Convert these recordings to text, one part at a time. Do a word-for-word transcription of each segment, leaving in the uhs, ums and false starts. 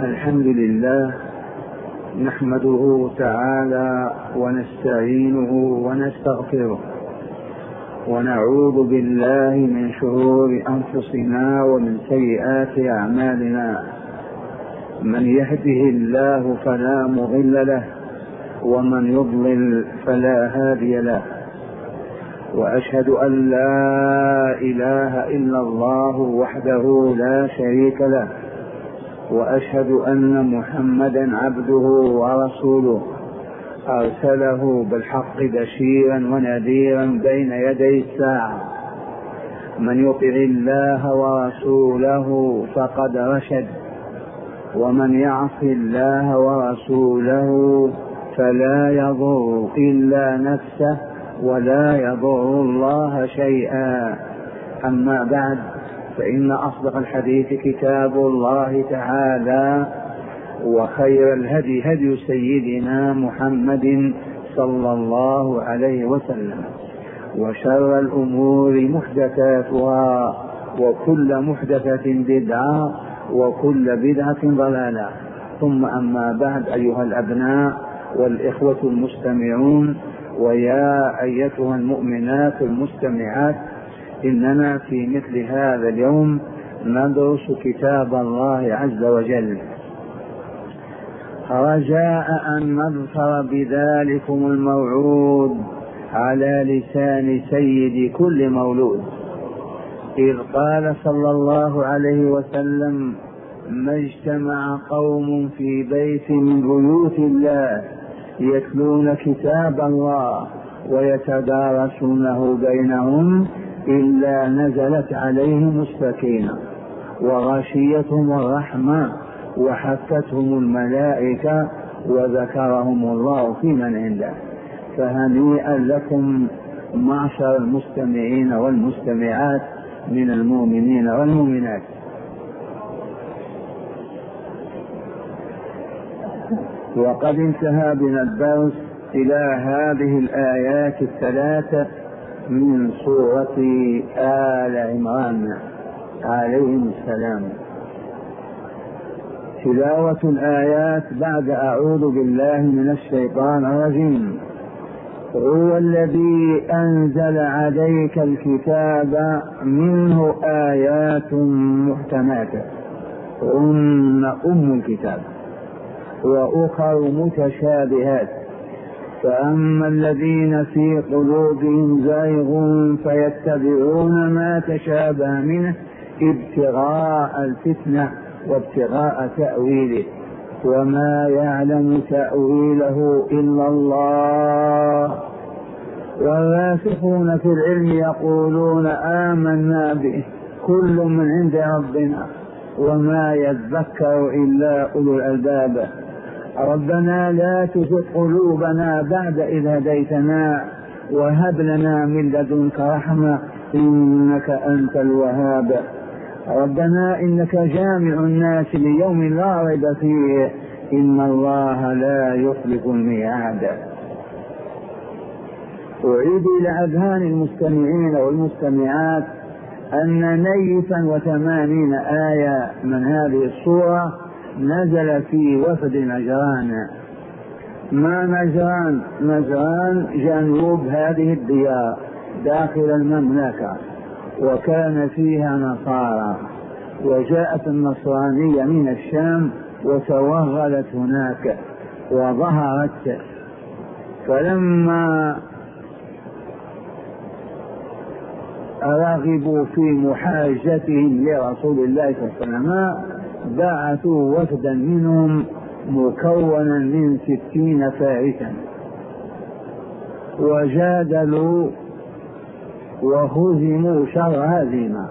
الحمد لله نحمده تعالى ونستعينه ونستغفره ونعوذ بالله من شرور أنفسنا ومن سيئات أعمالنا. من يهده الله فلا مضل له ومن يضلل فلا هادي له، وأشهد أن لا إله إلا الله وحده لا شريك له، وأشهد أن محمدا عبده ورسوله أرسله بالحق بشيرا ونذيرا بين يدي الساعة. من يطع الله ورسوله فقد رشد، ومن يعص الله ورسوله فلا يضر إلا نفسه ولا يضر الله شيئا. أما بعد، فإن أصدق الحديث كتاب الله تعالى، وخير الهدي هدي سيدنا محمد صلى الله عليه وسلم، وشر الأمور محدثاتها، وكل محدثة بدعة، وكل بدعة ضلالة. ثم أما بعد، أيها الأبناء والإخوة المستمعون، ويا أيتها المؤمنات المستمعات، إننا في مثل هذا اليوم ندرس كتاب الله عز وجل، رجاء أن نظفر بذلكم الموعود على لسان سيد كل مولود، إذ قال صلى الله عليه وسلم: ما اجتمع قوم في بيت من بيوت الله يتلون كتاب الله ويتدارسونه بينهم إلا نزلت عليهم السكينة وغشيتهم الرحمة وحفتهم الملائكة وذكرهم الله في من عنده. فهنيئا لكم معشر المستمعين والمستمعات من المؤمنين والمؤمنات. وقد انتهى بنا الدرس إلى هذه الآيات الثلاثة من سورة آل عمران عليهم السلام. تلاوة الآيات بعد أعوذ بالله من الشيطان الرجيم. هو الذي أنزل عليك الكتاب منه آيات محكمات هن أم الكتاب وأخر متشابهات، فأما الذين في قلوبهم زيغ فيتبعون ما تشابه منه ابتغاء الفتنة وابتغاء تأويله، وما يعلم تأويله إلا الله. والراسخون في العلم يقولون آمنا به كل من عند ربنا وما يذكر إلا أولو الألباب. ربنا لا تزغ قلوبنا بعد إذ هديتنا وهب لنا من لدنك رحمة إنك أنت الوهاب. ربنا إنك جامع الناس ليوم لا ريب فيه إن الله لا يخلف الميعاد. أعيد إلى أذهان المستمعين والمستمعات أن نيفا وثمانين آية من هذه السورة نزل في وفد نجران. ما نجران؟ نجران جنوب هذه الديار داخل المملكة، وكان فيها نصارى، وجاءت النصرانية من الشام وتوغلت هناك وظهرت. فلما رغبوا في محاجتهم لرسول الله صلى الله عليه وسلم بعثوا وفدا منهم مكونا من ستين فارسا، وجادلوا وهزموا شر هزيمة.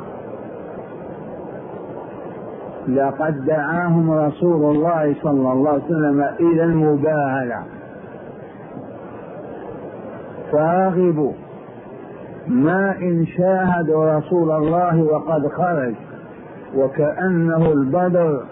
لقد دعاهم رسول الله صلى الله عليه وسلم إلى المباهلة فرغبوا، ما إن شاهدوا رسول الله وقد خرج وكأنه البدر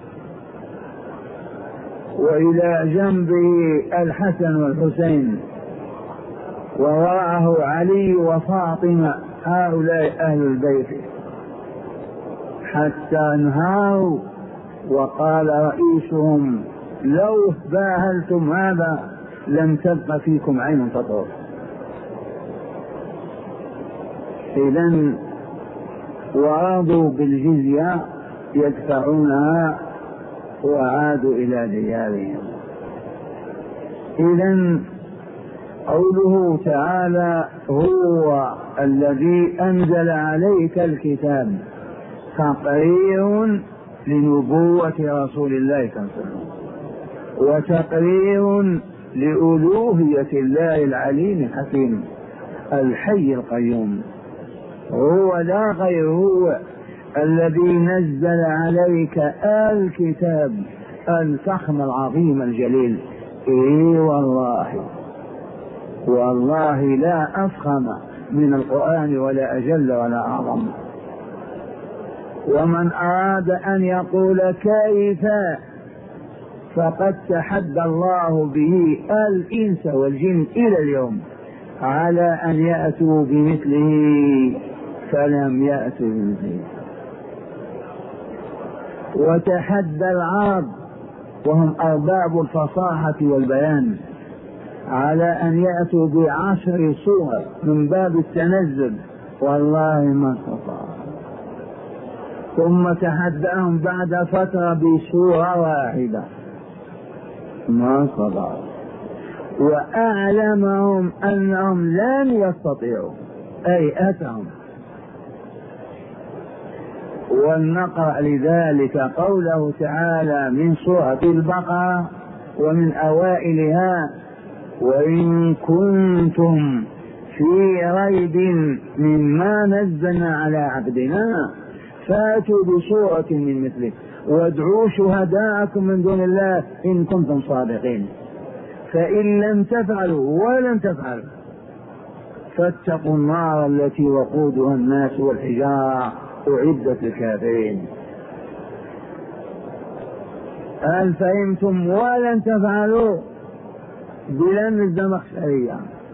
وإلى جنبه الحسن والحسين ووراءه علي وفاطمة، هؤلاء أهل البيت، حتى انهاروا وقال رئيسهم لو باهلتم هذا لم تبق فيكم عين تطور. إذن ورضوا بالجزية يدفعونها وعادوا إلى ديارهم. إذن قوله تعالى هو الذي أنزل عليك الكتاب تقرير لنبوة رسول الله صلى الله عليه وسلم وتقرير لألوهية الله العليم الحكيم الحي القيوم. هو لا غير هو الذي نزل عليك الكتاب الفخم العظيم الجليل. إيه والله والله لا أفخم من القرآن ولا أجل ولا أعظم. ومن أراد أن يقول كيف فقد تحدى الله به الإنس والجن إلى اليوم على أن يأتوا بمثله فلم يأتوا بمثله. وتحدى العرب وهم أرباب الفصاحة والبيان على أن يأتوا بعشر صور من باب التنزل، والله ما استطاعوا. ثم تحداهم بعد فترة بصورة واحدة ما استطاعوا، وأعلمهم أنهم لن يستطيعوا أي أتهم. ولنقرأ لذلك قوله تعالى من سورة البقرة ومن أوائلها: وإن كنتم في ريب مما نزلنا على عبدنا فاتوا بسورة من مثله وادعوا شهداءكم من دون الله إن كنتم صادقين، فإن لم تفعلوا ولن تفعلوا فاتقوا النار التي وقودها الناس والحجارة أعدت للكافرين. هل فهمتم؟ ولن تفعلوا بلام الزمخشرية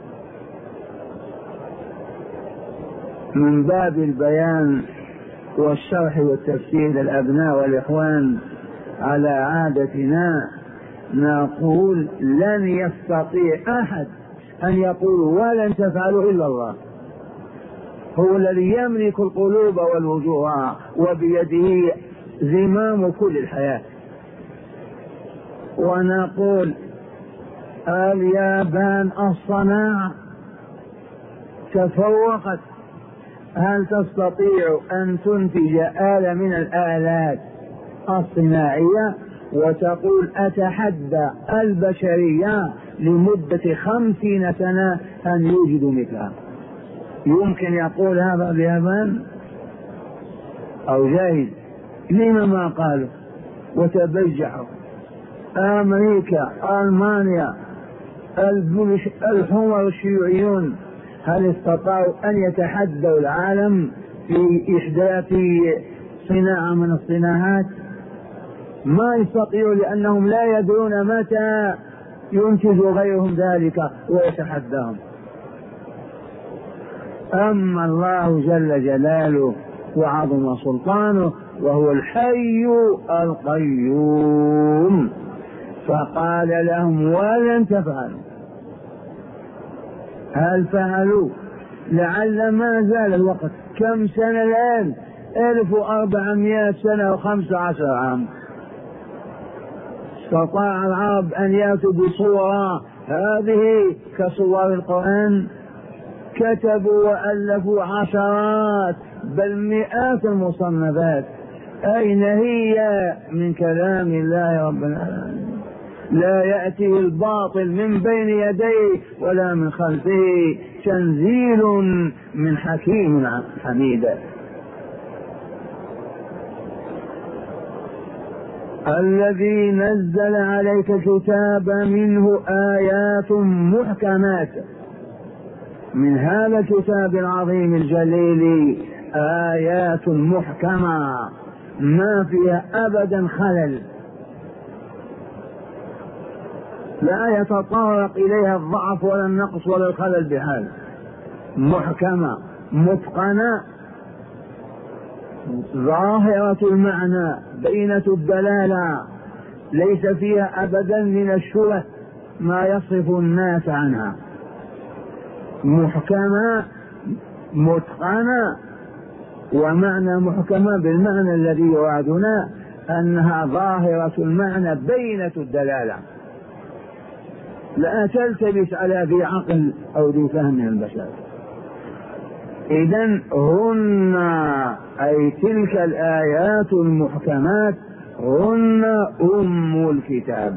من باب البيان والشرح والتفسير للأبناء والإخوان على عادتنا نقول لن يستطيع أحد أن يقول ولن تفعلوا إلا الله. هو الذي يملك القلوب والوجوه وبيده زمام كل الحياة. ونقول اليابان الصناعة تفوقت، هل تستطيع أن تنتج آلة من الآلات الصناعية وتقول أتحدى البشرية لمدة خمسين سنة أن يوجدوا مثلها؟ يمكن يقول هذا اليابان أو جاهز؟ لما ما قالوا وتبجحوا؟ أمريكا، ألمانيا، الحمر الشيوعيون هل استطاعوا أن يتحدوا العالم في إحداث صناعة من الصناعات؟ ما يستطيعوا، لأنهم لا يدرون متى ينتج غيرهم ذلك ويتحداهم. أما الله جل جلاله وعظم سلطانه وهو الحي القيوم فقال لهم ولن تفعلوا. هل فعلوا؟ لعل ما زال الوقت. كم سنة الآن؟ ألف وأربعمائة سنة وخمسة عشر عام. استطاع العرب أن يأتوا بصورة هذه كصور القرآن؟ كتبوا وألفوا عشرات بل مئات المصنفات. أين هي من كلام الله رب العالمين؟ لا يأتيه الباطل من بين يديه ولا من خلفه، تنزيل من حكيم حميد. الذي نزل عليك الكتاب منه آيات محكمات. من هذا الكتاب العظيم الجليل آيات محكمة ما فيها أبدا خلل، لا يتطرق إليها الضعف ولا النقص ولا الخلل بحال. محكمة متقنة ظاهرة المعنى بينة الدلالة، ليس فيها أبدا من الشبه ما يصف الناس عنها، محكمة متقنة. ومعنى محكمة بالمعنى الذي يرادنا أنها ظاهرة المعنى بينة الدلالة، لا تلتبس على ذي عقل أو ذي فهم من البشر. إذن هن أي تلك الآيات المحكمات هن أم الكتاب.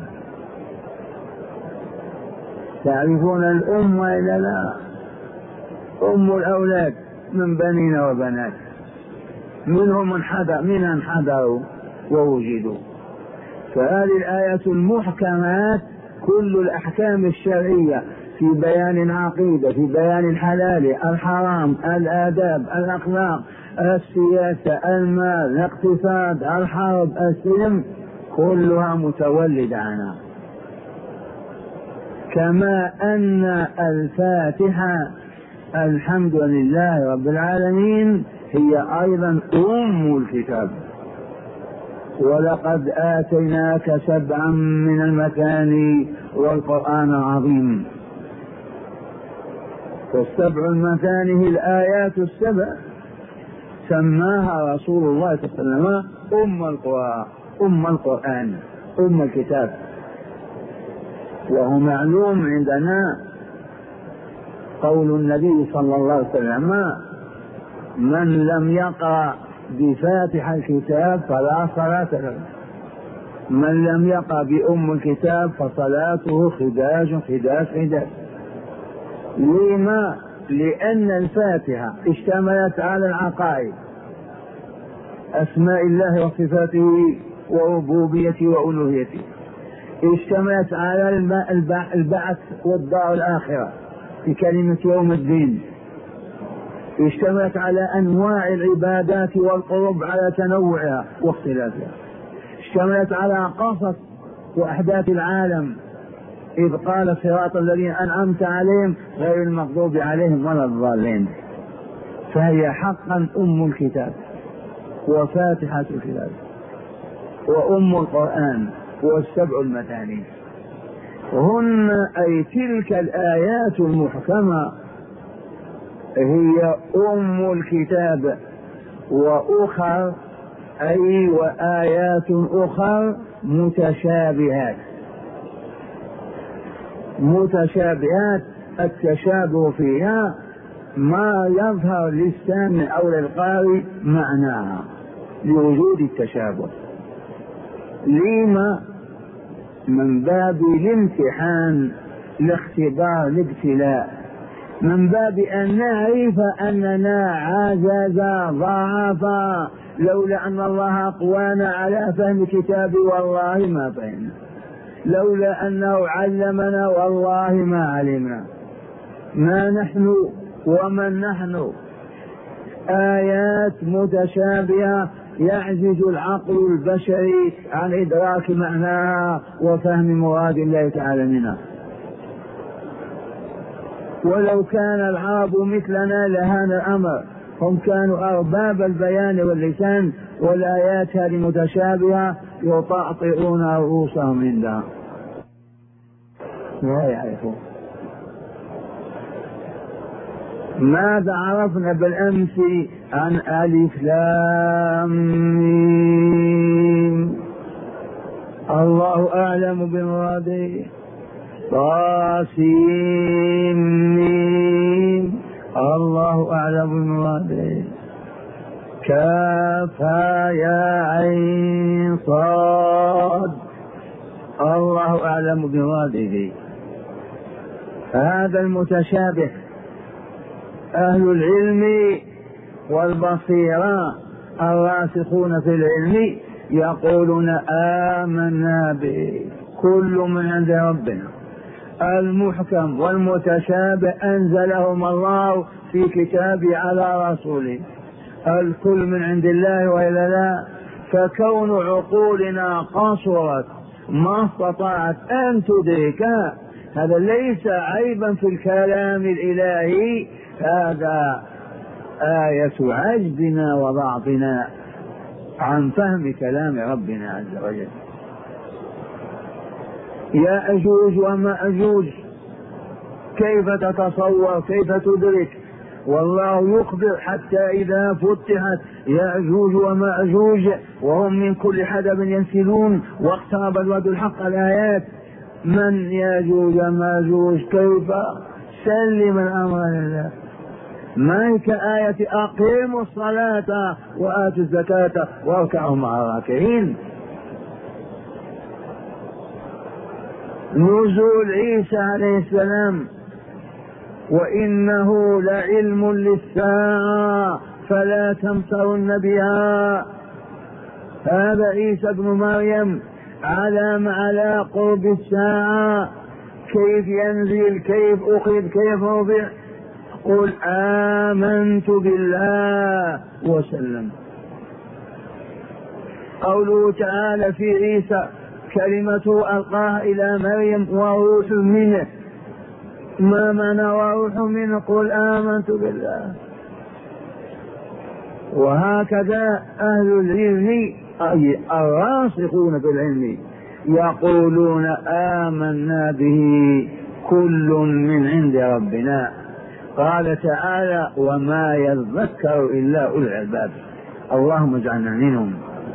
تعرفون الأم وإلا لا؟ أم الأولاد من بنين وبنات، منهم من حضر منها انحدروا ووجدوا. فهذه الآيات المحكمات كل الأحكام الشرعية في بيان العقيدة، في بيان الحلال الحرام، الآداب الأخلاق السياسة المال الاقتصاد الحرب السلم، كلها متولدة عنها. كما أن الفاتحة الحمد لله رب العالمين هي أيضا أم الكتاب. ولقد آتيناك سبعا من المثاني والقرآن العظيم. والسبع المثاني هي الآيات السبع سماها رسول الله صلى الله عليه وسلم أم القرآن، أم القرآن، أم الكتاب. وهو معلوم عندنا قول النبي صلى الله عليه وسلم: من لم يقرأ بفاتح الكتاب فلا صلاة له، من لم يقرأ بأم الكتاب فصلاته خداج خداج خداج. لما؟ لأن الفاتحة اشتملت على العقائد، أسماء الله وصفاته وربوبيته وألوهيته، اشتملت على البعث والدار الآخرة في كلمة يوم الدين، اشتملت على أنواع العبادات والقرب على تنوعها واختلافها، اشتملت على قصص وأحداث العالم، إذ قال صراط الذين أنعمت عليهم غير المغضوب عليهم ولا الضالين. فهي حقا أم الكتاب وفاتحة الكتاب وأم القرآن والسبع المثاني. هن أي تلك الآيات المحكمة هي أم الكتاب. وأخر أي وآيات أخر متشابهات. متشابهات التشابه فيها ما يظهر للسامع أو للقارئ معناها لوجود التشابه. لما؟ من باب الامتحان، الاختبار، الابتلاء، من باب أن نعرف أننا عجزا ضعفا، لولا أن الله أقوانا على فهم كتابه والله ما فهمنا، لولا أنه علمنا والله ما علمنا. ما نحن ومن نحن؟ آيات متشابهة يعجز العقل البشري عن إدراك معناها وفهم مراد الله تعالى منها. ولو كان العرب مثلنا لهان الأمر، هم كانوا أرباب البيان واللسان، والآيات هذه متشابهة يطأطئون رؤوسهم عندها لا يعرفون. ماذا عرفنا بالأمس عن ألف لام ميم؟ الله أعلم بمراده. طاسين ميم الله أعلم بمراده. كافها يا عين صاد الله أعلم بمراده. هذا المتشابه أهل العلم والبصيرة الراسخون في العلم يقولون آمنا به كل من عند ربنا. المحكم والمتشابه أنزلهم الله في كتابه على رسوله، الكل من عند الله وإلا لا. فكون عقولنا قصرت ما استطاعت أن تدرك هذا ليس عيبا في الكلام الإلهي، هذا آية عجزنا وضعفنا عن فهم كلام ربنا عز وجل. يأجوج ومأجوج كيف تتصور كيف تدرك؟ والله يخبر حتى إذا فتحت يأجوج ومأجوج وهم من كل حدب ينسلون واقترب الوعد الحق الآيات. من يأجوج ومأجوج؟ كيف؟ سلم الأمر لله. ما كآية أقيموا الصلاة وآتوا الزكاة واركعوا مع الراكعين. نزول عيسى عليه السلام وإنه لعلم للساعة فلا تمترن بها. هذا عيسى ابن مريم علامة على قرب الساعة. كيف ينزل كيف أخذ كيف رضع؟ قل آمنت بالله وسلم. قوله تعالى في عيسى كلمته ألقاها إلى مريم وروح منه. ما معنى وروح منه؟ قل آمنت بالله. وهكذا أهل العلم أي الراسخون في العلم يقولون آمنا به كل من عند ربنا. قال تعالى وما يذكر إلا أولو الألباب. اللهم اجعلنا منهم.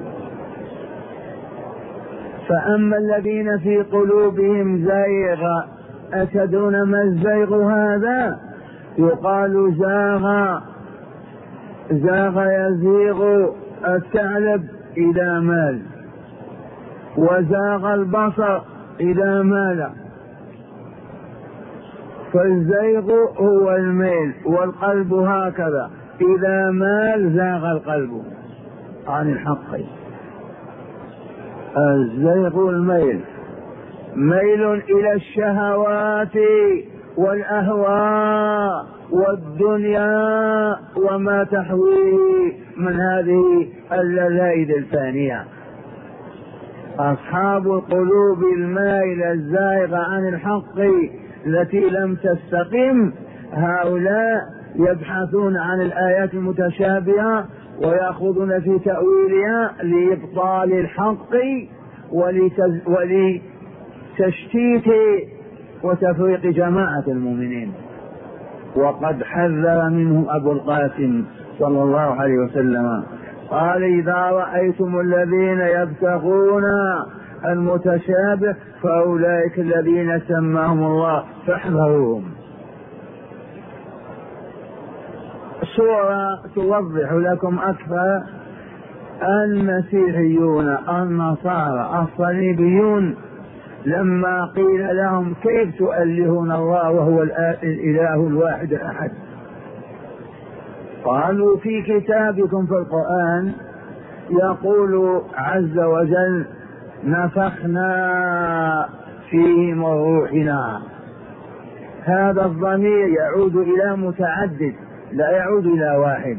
فأما الذين في قلوبهم زيغ أتدرون ما الزيغ هذا؟ يقال زاغ زاغ يزيغ الثعلب إذا مال، وزاغ البصر إذا مال. فالزيغ هو الميل، والقلب هكذا إذا مال زاغ القلب عن الحق. الزيغ الميل، ميل إلى الشهوات والأهواء والدنيا وما تحويه من هذه اللذائذ الفانية. أصحاب القلوب المائلة الزائغة عن الحق التي لم تستقم هؤلاء يبحثون عن الآيات المتشابهة ويأخذون في تأويلها لإبطال الحق ولتشتيت وتفريق جماعة المؤمنين. وقد حذر منهم أبو القاسم صلى الله عليه وسلم قال إذا رأيتم الذين يبتغون المتشابه فأولئك الذين سماهم الله فاحذروهم. سورة توضح لكم أكثر. المسيحيون النصارى الصليبيون لما قيل لهم كيف تؤلهون الله وهو الإله الواحد الأحد؟ قالوا في كتابكم في القرآن يقول عز وجل نفخنا فيه من روحنا. هذا الضمير يعود إلى متعدد لا يعود إلى واحد.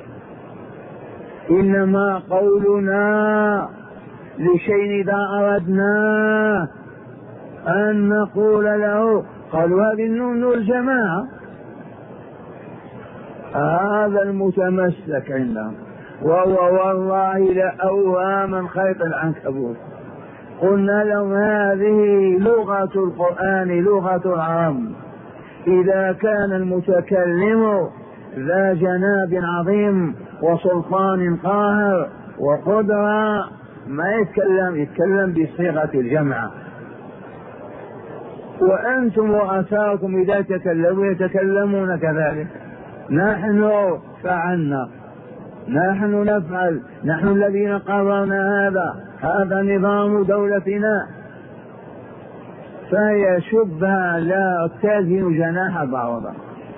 إنما قولنا لشيء إذا أردنا أن نقول له قالوا هذه النون الجماعة. هذا المتمسك عندهم وهو والله لأوهى من خيط العنكبوت. قلنا لهم هذه لغة القرآن لغة العرب. إذا كان المتكلم ذا جناب عظيم وسلطان قاهر وقدرة ما يتكلم يتكلم بصيغة الجمع. وأنتم وآثاركم إذا تكلموا يتكلمون كذلك. نحن فعلنا، نحن نفعل، نحن الذين قررنا هذا، هذا نظام دولتنا. فهي شبهة لا تزن جناح بعوضة.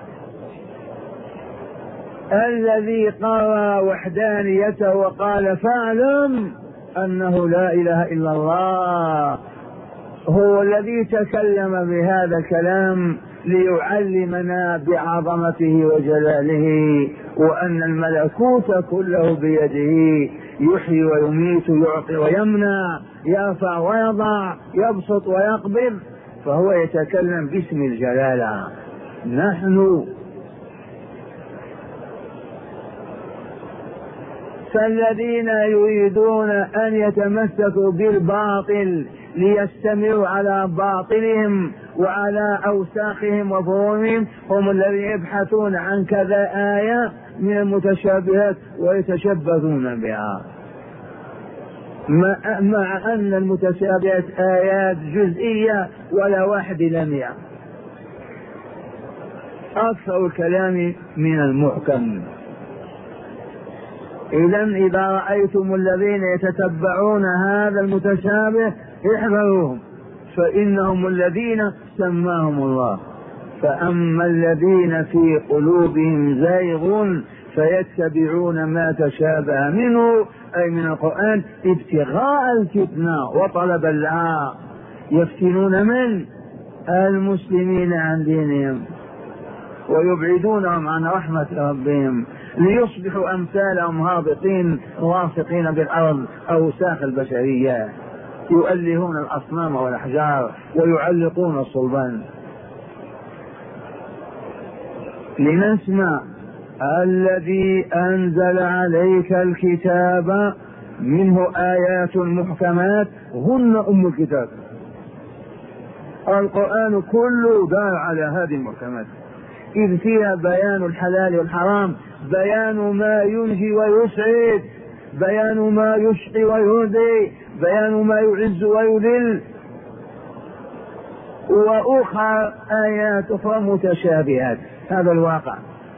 الذي قرر وحدانيته وقال فاعلم أنه لا إله إلا الله هو الذي تكلم بهذا الكلام ليعلمنا بعظمته وجلاله وأن الملكوت كله بيده، يحيي ويميت، يعطي ويمنع، يرفع ويضع، يبسط ويقبض. فهو يتكلم باسم الجلالة. نحن فالذين يريدون أن يتمسكوا بالباطل ليستمروا على باطلهم وعلى أوساخهم وفهومهم هم الذين يبحثون عن كذا آية من المتشابهات ويتشبثون بها، مع أن المتشابهات آيات جزئية ولا واحد إلى مئة. أكثر الكلام من المحكم. إذن إذا رأيتم الذين يتتبعون هذا المتشابه احذروهم، فإنهم الذين سماهم الله. فأما الذين في قلوبهم زيغ فيتبعون ما تشابه منه أي من القرآن ابتغاء الفتنة وطلب اللعاء، يفتنون من المسلمين عن دينهم ويبعدونهم عن رحمة ربهم ليصبحوا أمثالهم هابطين واثقين بالأرض أوساخ البشرية، يؤلهون الأصنام والأحجار ويعلقون الصلبان. لنسمع الذي أنزل عليك الكتاب منه آيات محكمات هن أم الكتاب. القرآن كله دار على هذه المحكمات، إذ فيها بيان الحلال والحرام، بيان ما ينجي ويسعد، بيان ما يشقي ويهدي، بيان ما يعز ويذل، وأخرى آيات أخرى متشابهات. هذا الواقع.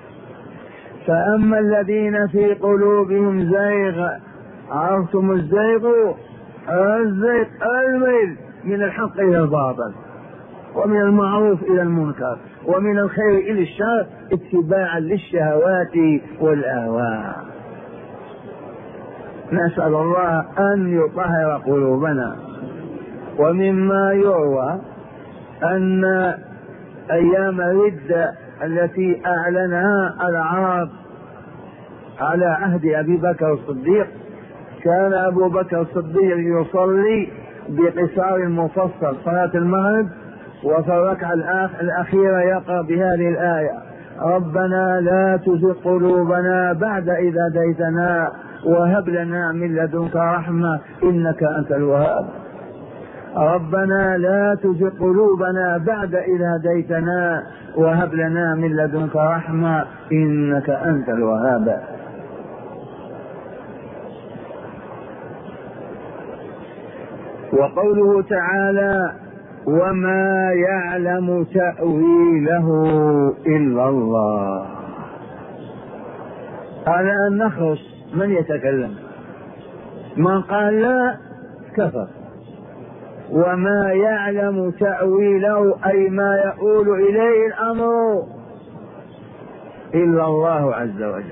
فأما الذين في قلوبهم زيغ، عرفتم الزيغ؟ الزيغ الميل من الحق إلى الباطل، ومن المعروف إلى المنكر، ومن الخير إلى الشر، اتباعا للشهوات والأهواء. نسأل الله أن يطهر قلوبنا. ومما يروى أن أيام الردة التي أعلنها العرب على عهد أبي بكر الصديق، كان أبو بكر الصديق يصلي بقصار مفصل صلاة المغرب، وفي الركعة الأخيرة يقرأ بهذه الآية: ربنا لا تزغ قلوبنا بعد إذ هديتنا وهب لنا من لدنك رحمة إنك أنت الوهاب. ربنا لا تزغ قلوبنا بعد إذ هديتنا وهب لنا من لدنك رحمة إنك أنت الوهاب. وقوله تعالى: وما يعلم تأويله إلا الله. على أن نخرج من يتكلم، من قال لا كفر. وما يعلم تأويله أي ما يؤول إليه الأمر إلا الله عز وجل.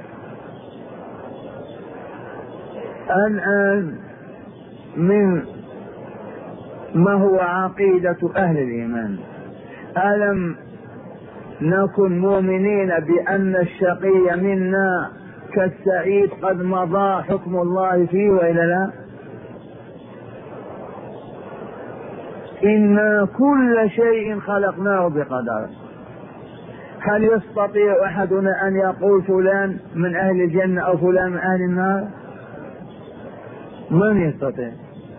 الآن من ما هو عقيدة أهل الإيمان؟ ألم نكن مؤمنين بأن الشقي منا كالسعيد قد مضى حكم الله فيه وإلا لا؟ إنا كل شيء خلقناه بقدر. هل يستطيع أحدنا أن يقول فلان من أهل الجنة أو فلان من أهل النار؟ من يستطيع؟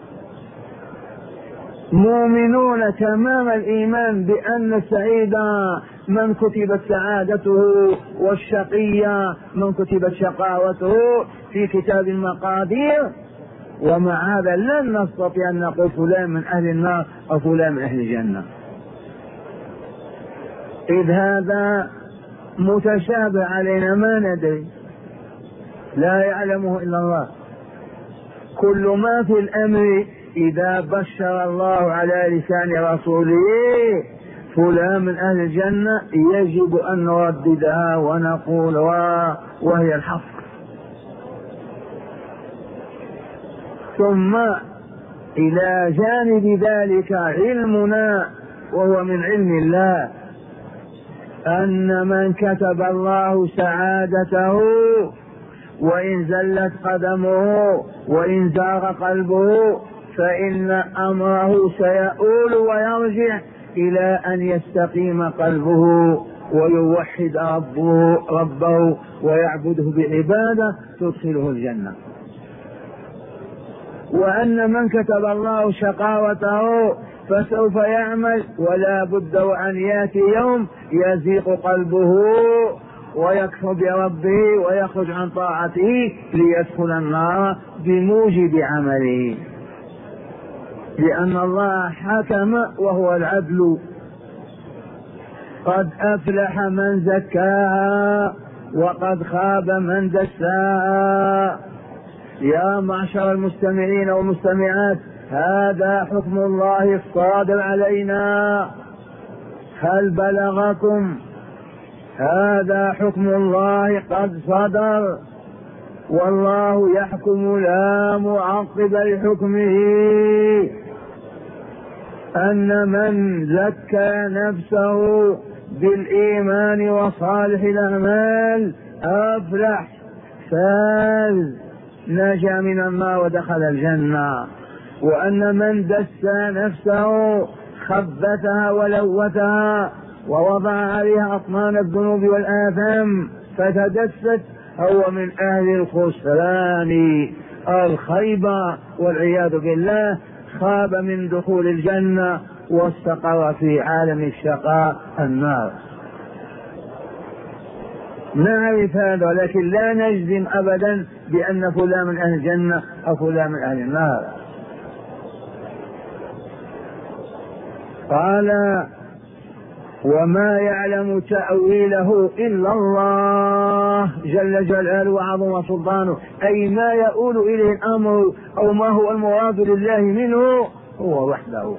مؤمنون تمام الإيمان بأن السعيد من كتبت سعادته والشقي من كتبت شقاوته في كتاب المقادير، ومع هذا لن نستطيع أن نقول فلان من أهل النار أو فلان من أهل الجنة، إذ هذا متشابه علينا ما ندري، لا يعلمه إلا الله. كل ما في الأمر إذا بشر الله على لسان رسوله فلان من أهل الجنة يجب أن نرددها ونقول وهي الحق. ثم إلى جانب ذلك علمنا، وهو من علم الله، أن من كتب الله سعادته وإن زلت قدمه وإن زاغ قلبه فإن أمره سيؤول ويرجع إلى أن يستقيم قلبه ويوحد ربه, ربه ويعبده بعبادة تدخله الجنة. وأن من كتب الله شقاوته فسوف يعمل، ولا بد وأن يأتي يوم يزيغ قلبه ويكفر بربه ويخرج عن طاعته ليدخل النار بموجب عمله، لأن الله حكم وهو العدل. قد أفلح من زكاها وقد خاب من دساها. يا معشر المستمعين والمستمعات، هذا حكم الله الصادر علينا، هل بلغكم؟ هذا حكم الله قد صدر، والله يحكم لا معقب لحكمه. أن من زكى نفسه بالإيمان وصالح الأعمال أفلح، فاز، نجا من النار ودخل الجنة. وأن من دسى نفسه خبثها ولوثها ووضع عليها أطنان الذنوب والآثام فتدست هو من أهل الخسران الخيبة والعياذ بالله، خاب من دخول الجنة واستقر في عالم الشقاء النار. نعرف هذا، ولكن لا نجزم أبدا بأن فلان من أهل الجنة أو فلان من أهل النار. قال وما يعلم تأويله إلا الله جل جلاله وعظم سلطانه، أي ما يؤول إليه الأمر أو ما هو المراد لله منه هو وحده.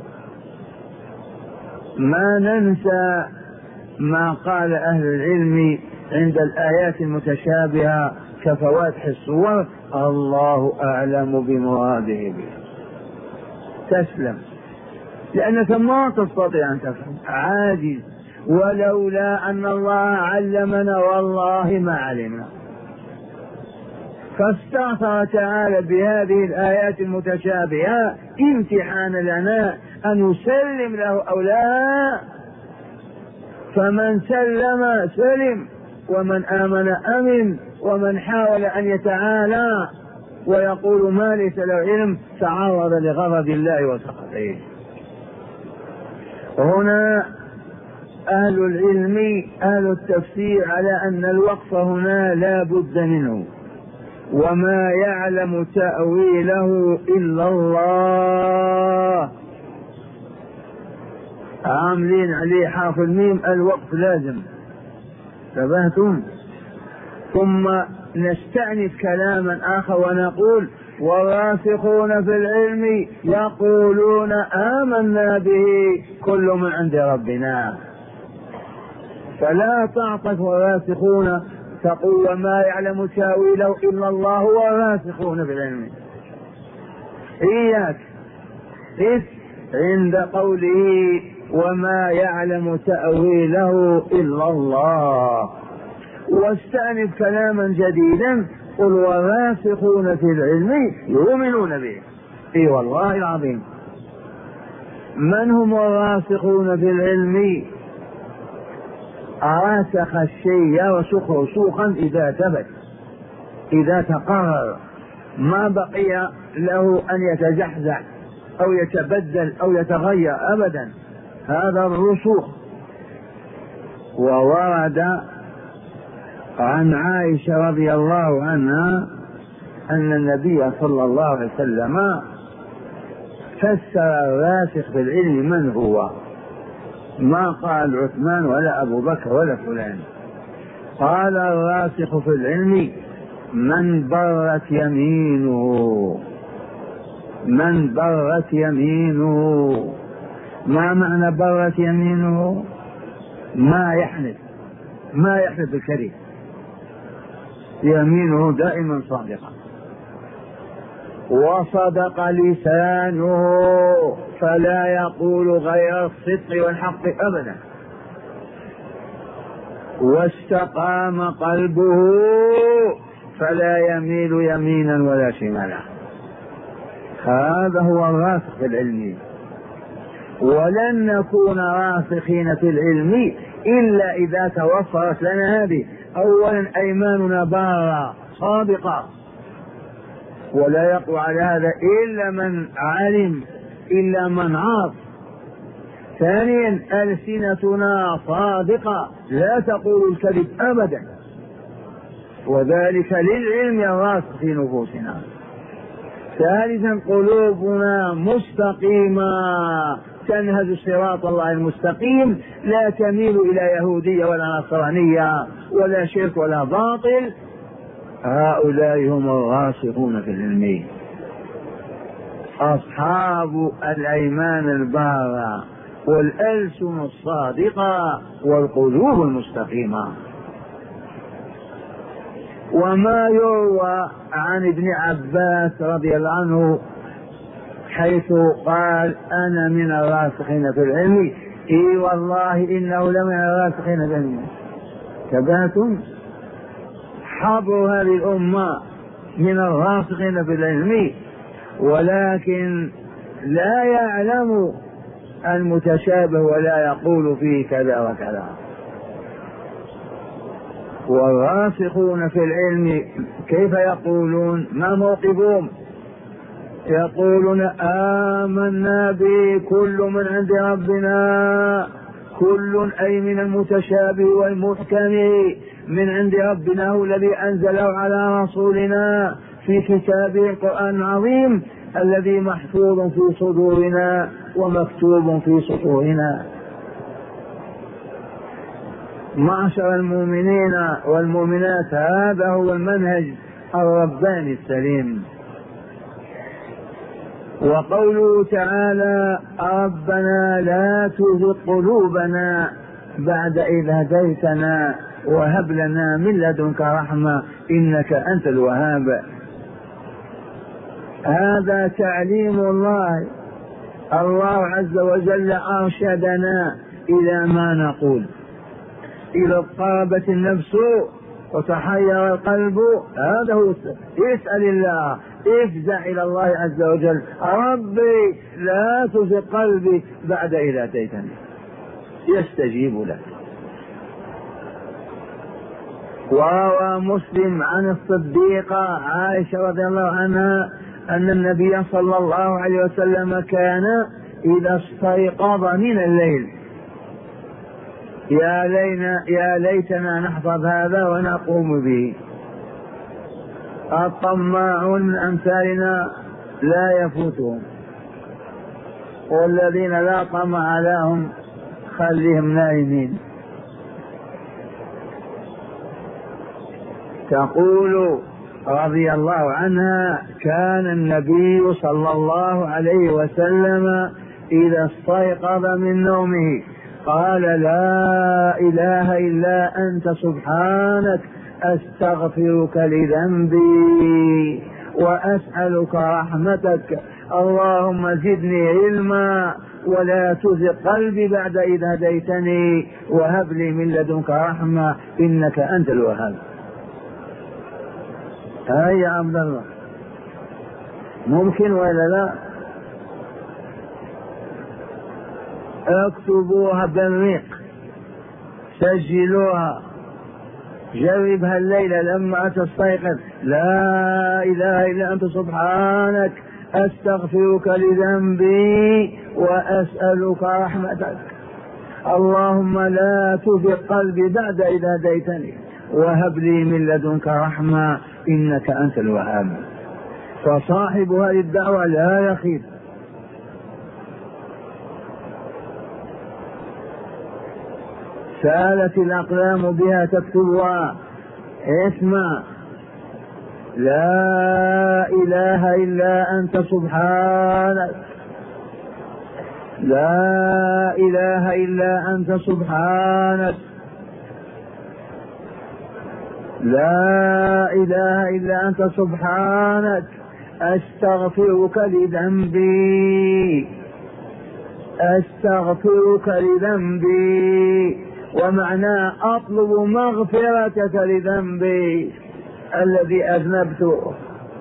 ما ننسى ما قال أهل العلم عند الآيات المتشابهة كفواتح الصور: الله أعلم بمراده به. تسلم، لأنك ما تستطيع أن تفهم، عاجز. ولولا أن الله علمنا والله ما علمنا. فاستغفر تعالى بهذه الآيات المتشابهة امتحان لنا أن نسلم له أو لا. فمن سلم سلم، ومن آمن أمن، ومن حاول أن يتعالى ويقول ما ليس له علم تعرض لغضب الله وسخطه. هنا أهل العلم أهل التفسير على أن الوقف هنا لا بد منه. وما يعلم تأويله إلا الله، عاملين عليه حرف الميم، الوقف لازم، انتبهتم؟ ثم نستأنف كلاما آخر ونقول: والراسخون في العلم يقولون آمنا به كل من عند ربنا. فلا تعطف والراسخون تقول وما يعلم تاويله إلا الله والراسخون في العلم. إياك إذ عند قوله وما يعلم تأويله إلا الله، واستأنف كلاما جديدا: قل والراسخون في العلم يؤمنون به. اي والله العظيم. من هم الراسخون في العلم؟ راسخ الشيء يرسخ رسوخا إذا ثبت، إذا تقرر، ما بقي له أن يتزحزح أو يتبدل أو يتغير أبدا، هذا الرسوخ. وورد عن عائشة رضي الله عنها أن النبي صلى الله عليه وسلم فسر الراسخ في العلم من هو، ما قال عثمان ولا أبو بكر ولا فلان. قال الراسخ في العلم من برت يمينه، من برت يمينه. ما معنى برت يمينه؟ ما يحلف، ما يحلف بالكذب، يمينه دائما صادقة. وصدق لسانه فلا يقول غير الصدق والحق أبدا. واستقام قلبه فلا يميل يمينا ولا شمالا. هذا هو الراسخ في العلم. ولن نكون راسخين في العلم إلا إذا توفرت لنا هذه: أولا أيماننا بارة صادقة، ولا يقوى على هذا إلا من علم، إلا من عاص. ثانيا ألسنتنا صادقة لا تقول الكذب أبدا، وذلك للعلم الراسخ في نفوسنا. ثالثا قلوبنا مستقيمة تنهج صراط الله المستقيم، لا تميل إلى يهودية ولا نصرانية ولا شرك ولا باطل. هؤلاء هم الراسخون في العلم، أصحاب الأيمان البارة والألسن الصادقة والقلوب المستقيمة. وما يروى عن ابن عباس رضي الله عنه حيث قال أنا من الراسخين في العلم، إي والله إنه لمن الراسخين في العلم. تباتم حبر هذه الأمة من الراسخين في العلم، ولكن لا يعلم المتشابه ولا يقول فيه كذا وكذا. والراسخون في العلم كيف يقولون؟ ما موقفهم؟ يقولون آمنا به كل من عند ربنا، كل أي من المتشابه والمحكم من عند ربنا هو الذي أنزله على رسولنا في كتابه القرآن العظيم الذي محفوظ في صدورنا ومكتوب في سطورنا. معشر المؤمنين والمؤمنات، هذا هو المنهج الرباني السليم. وقوله تعالى ربنا لا تزغ قلوبنا بعد إذ هديتنا وهب لنا من لدنك رحمة إنك أنت الوهاب. هذا تعليم الله، الله عز وجل أرشدنا إلى ما نقول. إذا اضطربت النفس وتحير القلب هذا هو، اسأل الله، افزع إلى الله عز وجل ربي لا تزغ قلبي بعد إذ هديتني، يستجيب لك. وروى مسلم عن الصديقة عائشة رضي الله عنها أن النبي صلى الله عليه وسلم كان إذا استيقظ من الليل، يا لينا يا ليتنا نحفظ هذا ونقوم به. الطماعون من أمثالنا لا يفوتهم، والذين لا طمع لهم خليهم نائمين. تقول رضي الله عنها كان النبي صلى الله عليه وسلم إذا استيقظ من نومه قال لا إله إلا أنت سبحانك أستغفرك لذنبي وأسألك رحمتك اللهم زدني علما ولا تزغ قلبي بعد إذ هديتني وهب لي من لدنك رحمة إنك أنت الوهاب. هاي يا عبد الله ممكن ولا لا؟ اكتبوها بالريق، سجلوها، جربها الليلة لما تستيقظ لا إله إلا أنت سبحانك أستغفرك لذنبي وأسألك رحمتك اللهم لا تزغ قلبي بعد إذ هديتني وهب لي من لدنك رحمة إنك أنت الوهاب. فصاحب هذه الدعوة لا يخيب. سالت الأقلام بها تكتبها. اسمع لا إله إلا أنت سبحانك، لا إله إلا أنت سبحانك، لا إله إلا أنت سبحانك أستغفرك لذنبي، أستغفرك لذنبي، ومعناه أطلب مغفرتك لذنبي الذي أذنبته،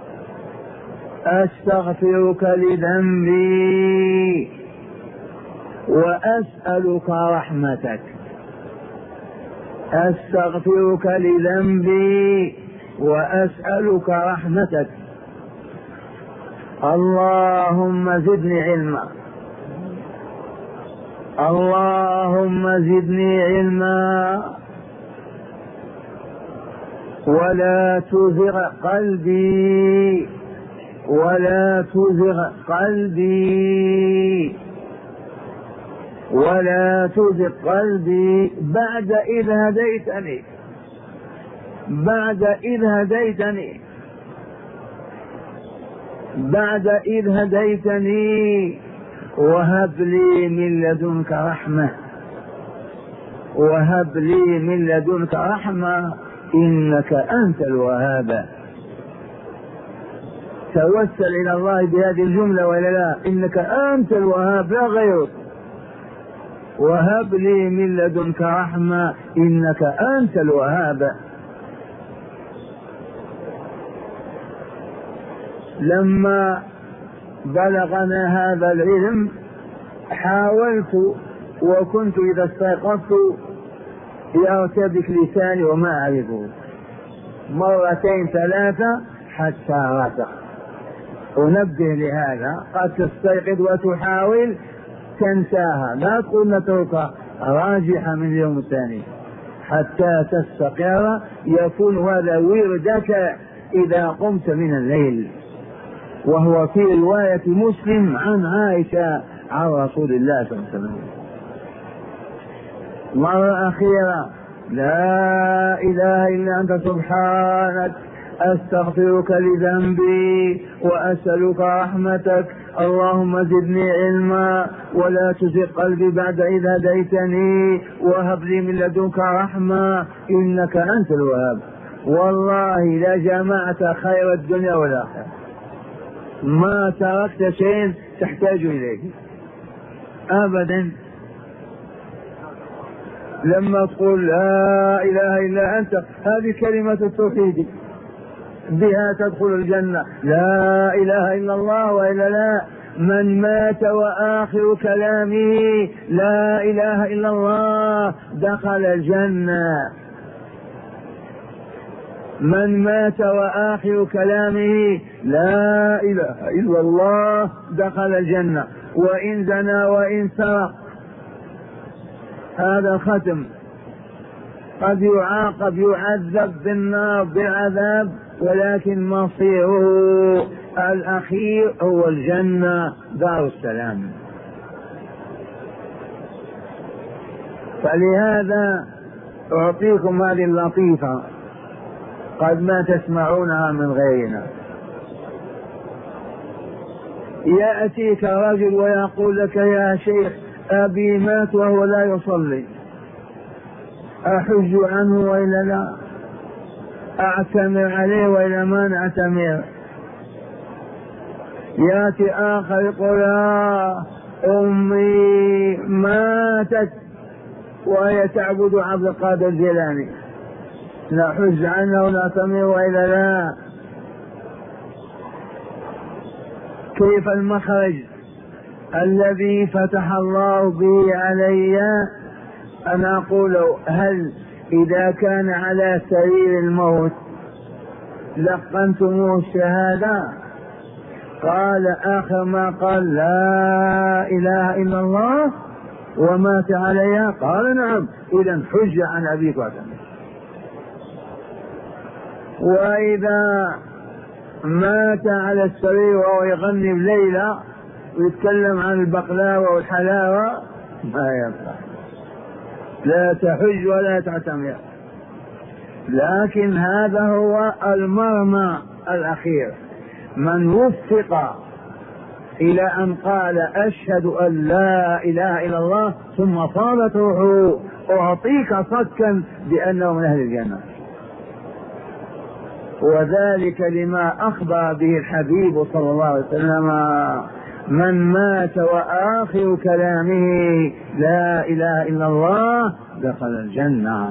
أستغفرك لذنبي وأسألك رحمتك، أستغفرك لذنبي وأسألك رحمتك. اللهم زدني علما، اللهم زدني علما ولا تزغ قلبي، ولا تزغ قلبي، ولا تزغ قلبي بعد إذ هديتني، بعد إذ هديتني، بعد إذ هديتني وهب لي من لدنك رحمة، وهب لي من لدنك رحمة إنك أنت الوهاب. توسل إلى الله بهذه الجملة ولا لا؟ إنك أنت الوهاب لا غيرك. وهب لي من لدنك رحمة إنك أنت الوهاب. لما بلغنا هذا العلم حاولت، وكنت إذا استيقظت يرتبك لساني وما أعرفه مرتين ثلاثة حتى رسخ. أنبه لهذا، قد تستيقظ وتحاول تنساها، لا تقول نتركها، راجعها من اليوم الثاني حتى تستقر، يكون هذا وردك إذا قمت من الليل. وهو في رواية مسلم عن عائشة عن رسول الله صلى الله عليه وسلم. مرة أخيرة: لا إله إلا أنت سبحانك أستغفرك لذنبي وأسألك رحمتك، اللهم زدني علما ولا تزغ قلبي بعد إذ هديتني وهب لي من لدنك رحمة إنك أنت الوهاب. والله لجمعت خير الدنيا والآخرة، ما تركت شيء تحتاج إليه أبدا. لما تقول لا إله إلا أنت، هذه كلمة التوحيد، بها تدخل الجنة. لا إله إلا الله وإلا لا. من مات وآخر كلامه لا إله إلا الله دخل الجنة. من مات وآخر كلامه لا إله إلا الله دخل الجنة، وإن زنى وإن سرق. هذا الختم، قد يعاقب يعذب بالنار بالعذاب، ولكن مصيره الأخير هو الجنة دار السلام. فلهذا أعطيكم هذه اللطيفة قد ما تسمعونها من غيرنا. يأتيك رجل ويقول لك: يا شيخ أبي مات وهو لا يصلي، أحج عنه وإلا لا؟ أعتمر عليه وإلا ما نعتمر؟ يأتي آخر يقول: أمي ماتت وهي تعبد عبد القادر الجيلاني، نحج عنه ونعتمر وإلا لا؟ كيف المخرج الذي فتح الله به علي؟ أنا أقول: هل إذا كان على سرير الموت لقنتموه الشهادة؟ قال آخر ما قال: لا إله إلا الله ومات عليها. قال: نعم، إذا حج عن أبيك وعتمر. وإذا مات على السرير وهو يغني بليلة ويتكلم عن البقلاوة والحلاوة ما ينفع، لا تحج ولا تعتمر. لكن هذا هو المرمى الأخير، من وفق إلى أن قال: أشهد أن لا إله إلا الله، ثم صارت روحه: أعطيك صكا بأنه من أهل الجنة. وذلك لما أخبر به الحبيب صلى الله عليه وسلم: من مات وآخر كلامه لا إله إلا الله دخل الجنة.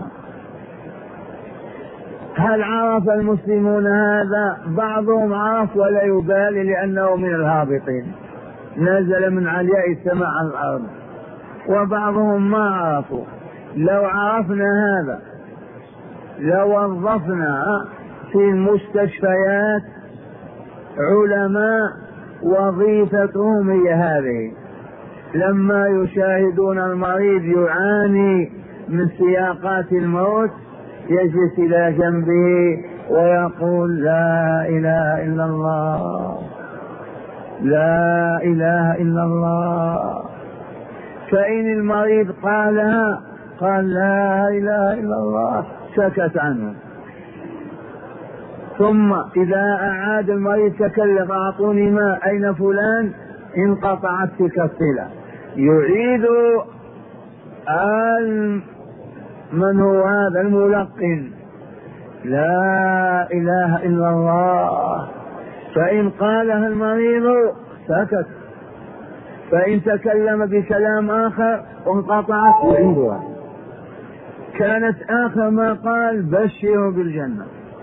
هل عرف المسلمون هذا؟ بعضهم عرف ولا يبالي لأنه من الهابطين، نزل من علياء السماء على الأرض. وبعضهم ما عرفوا. لو عرفنا هذا لو وظفنا في المستشفيات علماء وظيفتهم هي هذه. لما يشاهدون المريض يعاني من سياقات الموت يجلس إلى جنبه ويقول لا إله إلا الله، لا إله إلا الله. فإن المريض قالها قال لا إله إلا الله سكت عنه. ثم إذا أعاد المريض تكلم أعطوني ماء، أين فلان، انقطعت تلك الصلة. يعيد من هو هذا الملقن لا إله إلا الله، فإن قالها المريض سكت، فإن تكلم بكلام آخر انقطعت يعيدها. كانت آخر ما قال بشروا بالجنة.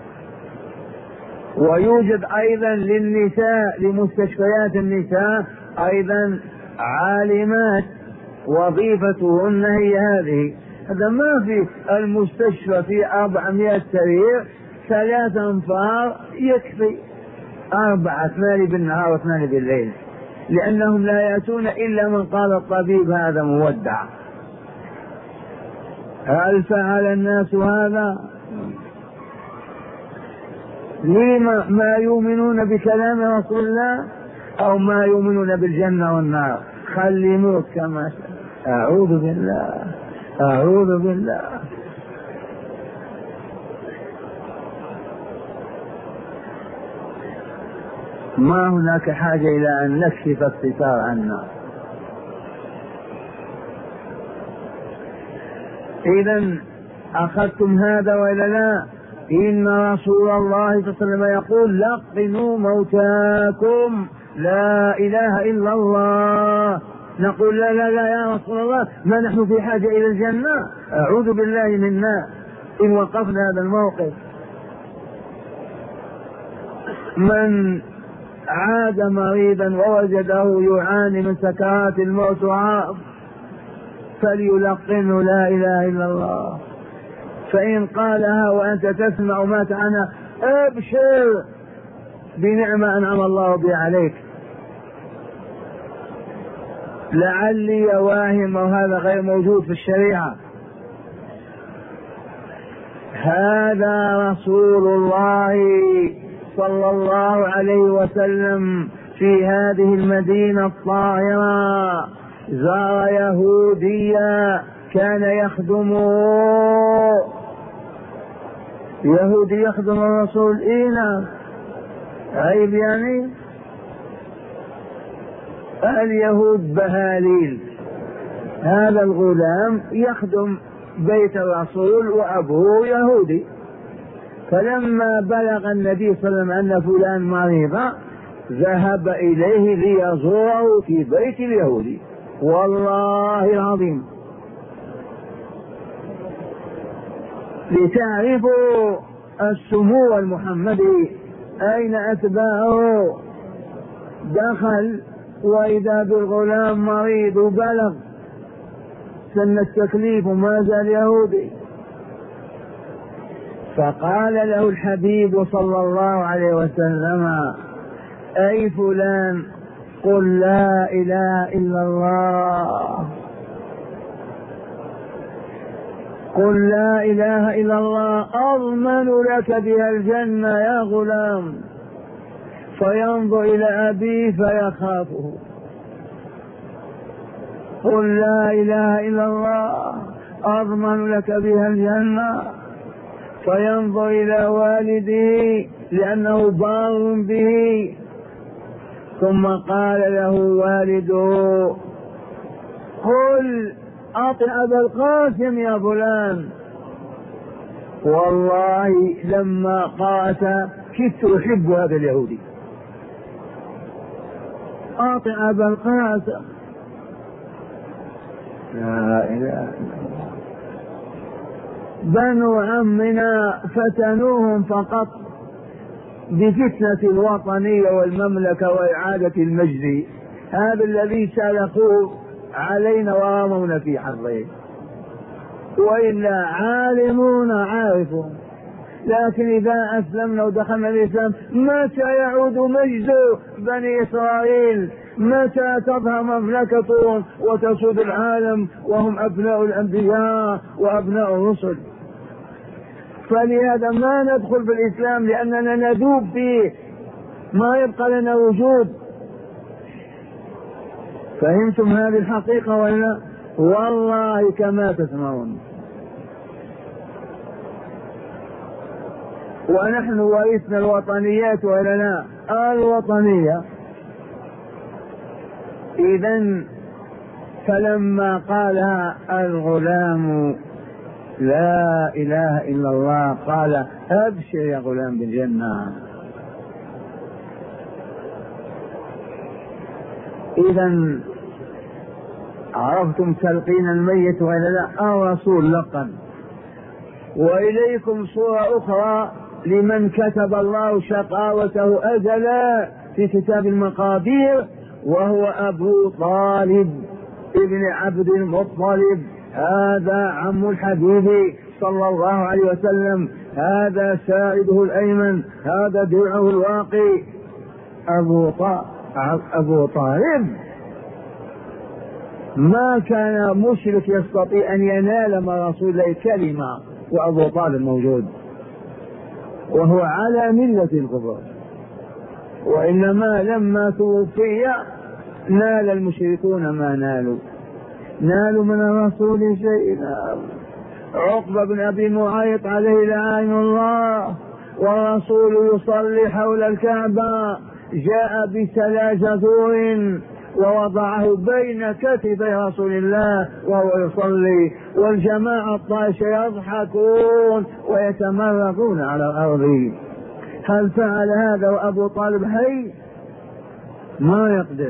ويوجد أيضا للنساء لمستشفيات النساء أيضا عالمات وظيفتهن هي هذه. هذا ما في المستشفى في أربعمائة سرير ثلاث أنفار يكفي، أربعة، اثنان بالنهار واثنان بالليل، لأنهم لا يأتون إلا من قال الطبيب هذا مودع. هل فعل الناس هذا؟ لما ما يؤمنون بكلام رسول الله أو ما يؤمنون بالجنة والنار؟ خلي موت كما شاء. أعوذ بالله، أعوذ بالله. ما هناك حاجة إلى أن نكشف الستار عنا. إذن أخذتم هذا وإلا لا؟ إن رسول الله صلى الله عليه وسلم يقول لقنوا موتاكم لا إله إلا الله. نقول لا لا لا يا رسول الله، ما نحن في حاجة إلى الجنة؟ أعوذ بالله منا إن وقفنا هذا الموقف. من عاد مريضا ووجده يعاني من سكرات الموت وعاف فليلقنه لا إله إلا الله، فإن قالها وأنت تسمع ما تعنى أبشر بنعمة أنعم الله بها عليك. لعلي واهم وهذا غير موجود في الشريعة. هذا رسول الله صلى الله عليه وسلم في هذه المدينة الطاهرة زار يهوديا كان يخدمه، يهودي يخدم الرسول. إينا عيب يعني؟ اليهود بهاليل. هذا الغلام يخدم بيت الرسول وأبوه يهودي. فلما بلغ النبي صلى الله عليه وسلم أن فلان مريضا ذهب إليه ليزوره في بيت اليهودي. والله العظيم لتعرفوا السمو المحمدي أين أتباعه. دخل وإذا بالغلام مريض وبلغ سن التكليف وما زال يهودي. فقال له الحبيب صلى الله عليه وسلم أي فلان قل لا إله إلا الله، قل لا إله إلا الله أضمن لك بها الجنة يا غلام. فينظر إلى أبيه فيخافه. قل لا إله إلا الله أضمن لك بها الجنة. فينظر إلى والده لأنه بار به. ثم قال له والده قل أطع أبا القاسم يا فلان. والله لما قات كدت أحب هذا اليهودي. أطع أبا القاسم. لا إله إلا الله. بنو عمنا فتنوهم فقط بفتنة الوطنية والمملكة وإعادة المجد. هذا الذي سلقوه علينا ورمونا في حظه، وإلا عالمون عارفون. لكن إذا أسلمنا ودخلنا الإسلام متى يعود مجد بني إسرائيل؟ متى تظهر مملكتهم وتسود العالم وهم أبناء الأنبياء وأبناء الرسل؟ فلهذا ما ندخل في الإسلام لأننا ندوب فيه، ما يبقى لنا وجود. فهمتم هذه الحقيقة ولا؟ والله كما تسمعون. ونحن ورثنا الوطنيات ولا لا؟ الوطنية. إذن فلما قالها الغلام لا إله إلا الله قال أبشر يا غلام بالجنة. إذن عرفتم تلقين الميت ولا لا؟ الرسول لقن. وإليكم صورة أخرى لمن كتب الله شقاوته أزلا في كتاب المقادير، وهو أبو طالب ابن عبد المطلب، هذا عم الحبيب صلى الله عليه وسلم، هذا ساعده الأيمن، هذا درعه الواقي. أبو, أبو طالب ما كان مشرك يستطيع أن ينال من رسول الله كلمة وأبو طالب موجود وهو على ملة الكفر، وإنما لما توفي نال المشركون ما نالوا، نالوا من الرسول شيئا. عقبة بن أبي معيط عليه لعين الله والرسول يصلي حول الكعبة، جاء بثلاجة ووضعه بين كتفي رسول الله وهو يصلي، والجماعة الطائشة يضحكون ويتمرقون على الأرض. هل فعل هذا وأبو طالب حي؟ ما يقدر.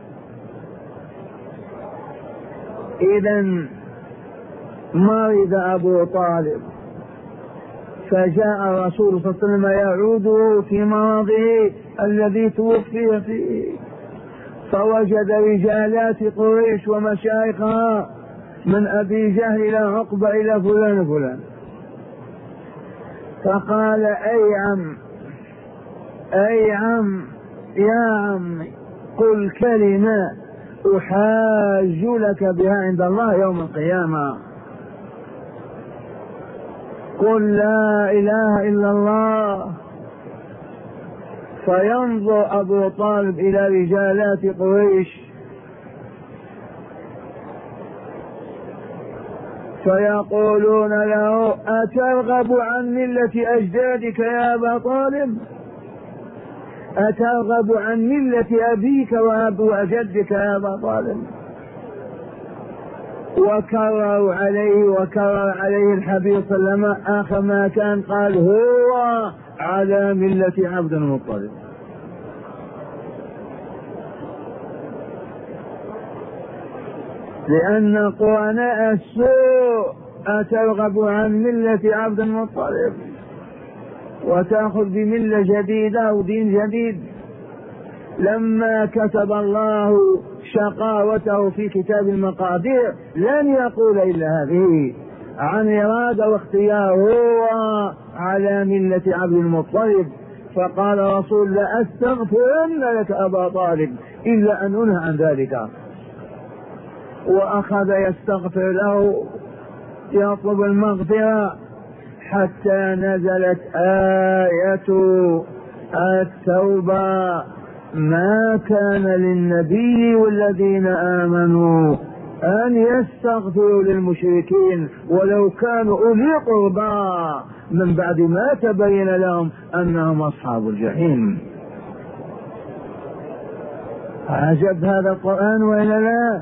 إذن مرض أبو طالب فجاء الرسول صلى الله عليه وسلم يعوده في مرضه الذي توفي فيه، فوجد رجالات قريش ومشايخها من أبي جهل إلى عقبة إلى فلان فلان، فقال أي عم أي عم يا عم قل كلمة أحاج لك بها عند الله يوم القيامة، قل لا إله إلا الله. فينظر أبو طالب إلى رجالات قريش فيقولون له أترغب عن ملة أجدادك يا أبا طالب؟ أترغب عن ملة أبيك وأبو جدك يا أبا طالب؟ وكرروا عليه وكرر عليه الحبيب صلى الله عليه وسلم آخر ما كان قال هو على ملة عبد المطلب. لأن قرناء السوء أترغب عن ملة عبد المطلب وتأخذ بملة جديدة ودين جديد؟ لما كتب الله شقاوته في كتاب المقادير لن يقول إلا هذه، عن إرادة واختيار هو على ملة عبد المطلب. فقال رسول لا أستغفرن لك أبا طالب إلا أن أنهى عن ذلك، وأخذ يستغفر له يطلب المغفرة حتى نزلت آية التوبة ما كان للنبي والذين آمنوا أن يستغفروا للمشركين ولو كانوا أولي قربى من بعد ما تبين لهم أنهم أصحاب الجحيم. عجب هذا القرآن وإلا لا؟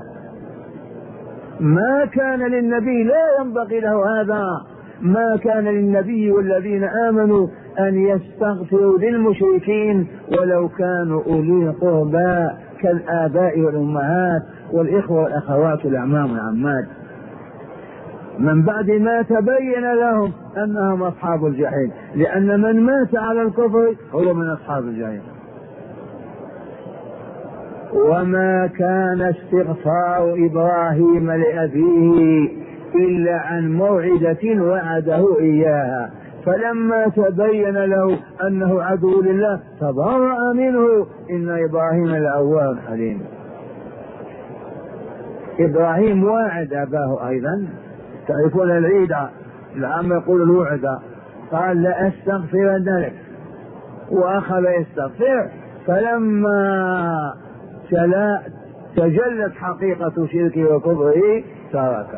ما كان للنبي، لا ينبغي له هذا، ما كان للنبي والذين آمنوا أن يستغفروا للمشركين ولو كانوا أولي قربى كالآباء والأمهات والإخوة والأخوات والأعمام والعمات من بعد ما تبين لهم أنهم أصحاب الجحيم، لأن من مات على الكفر هو من أصحاب الجحيم. وما كان استغفار إبراهيم لأبيه إلا عن موعدة وعده إياها فلما تبين له أنه عدو لله تبرأ منه. إن إبراهيم لأواه حليم. إبراهيم واعد أباه أيضا، تعرفون العيد العام يقول الوعد، قال لأستغفرن لك، وأخذ يستغفر. فلما تجلت حقيقة شركه وكفره تركه.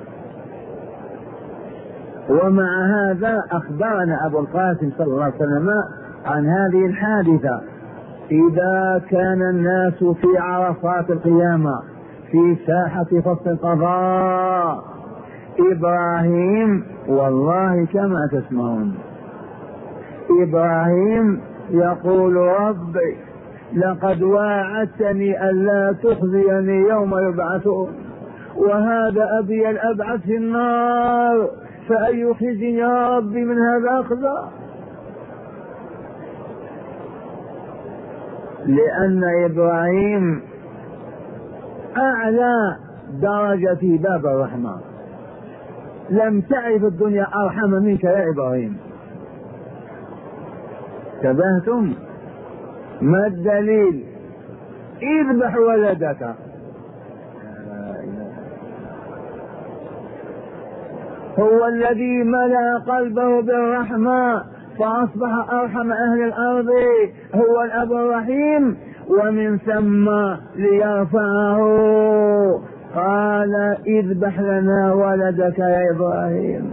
ومع هذا أخبرنا أبو القاسم صلى الله عليه وسلم عن هذه الحادثة: إذا كان الناس في عرفات القيامة في ساحة فصل القضاء، إبراهيم والله كما تسمعون، إبراهيم يقول: ربي لقد واعدتني ألا تخزيني يوم يبعثون، وهذا أبي الأبعث في النار، فأي خزي يا ربي من هذا أخذ. لأن إبراهيم أعلى درجة في باب الرحمة. لم تعرف الدنيا أرحم منك يا إبراهيم. انتبهتم؟ ما الدليل؟ اذبح ولدك. هو الذي ملأ قلبه بالرحمة فأصبح أرحم أهل الأرض، هو الأب الرحيم. ومن ثم ليرفعه قال: اذبح لنا ولدك يا إبراهيم.